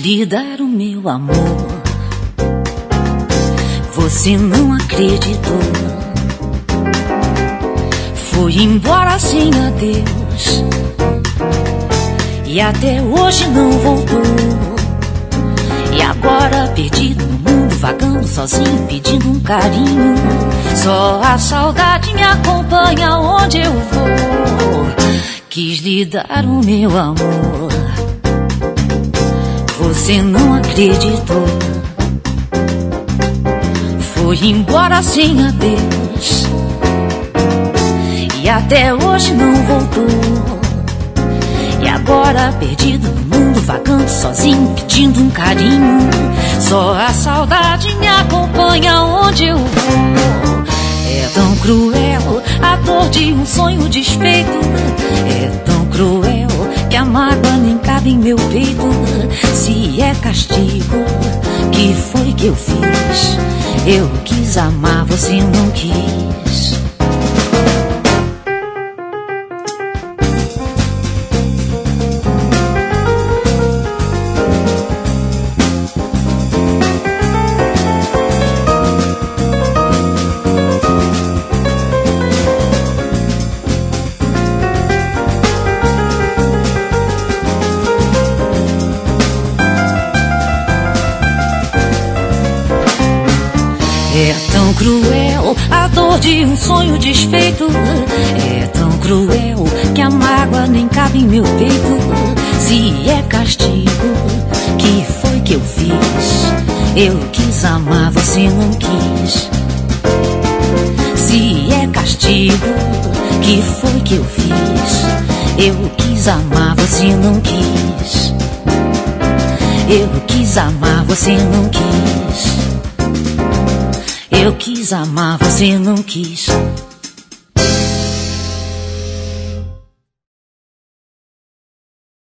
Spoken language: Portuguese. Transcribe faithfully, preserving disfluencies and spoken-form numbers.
lhe dar o meu amor. Você não acreditou. Foi embora sem adeus e até hoje não voltou. E agora perdido no mundo, vagando sozinho, pedindo um carinho. Só a saudade me acompanha onde eu vou. Quis lhe dar o meu amor, você não acreditou. Foi embora sem adeus e até hoje não voltou. E agora perdido no mundo, vagando sozinho, pedindo um carinho. Só a saudade me acompanha onde eu vou. É tão cruel a dor de um sonho desfeito. É tão cruel que a mágoa nem cabe em meu peito. Se é castigo, que foi que eu fiz? Eu quis amar, você não quis. É tão cruel a dor de um sonho desfeito. É tão cruel que a mágoa nem cabe em meu peito. Se é castigo, que foi que eu fiz? Eu quis amar, você não quis. Se é castigo, que foi que eu fiz? Eu quis amar, você não quis. Eu quis amar, você não quis. Eu quis amar, você não quis.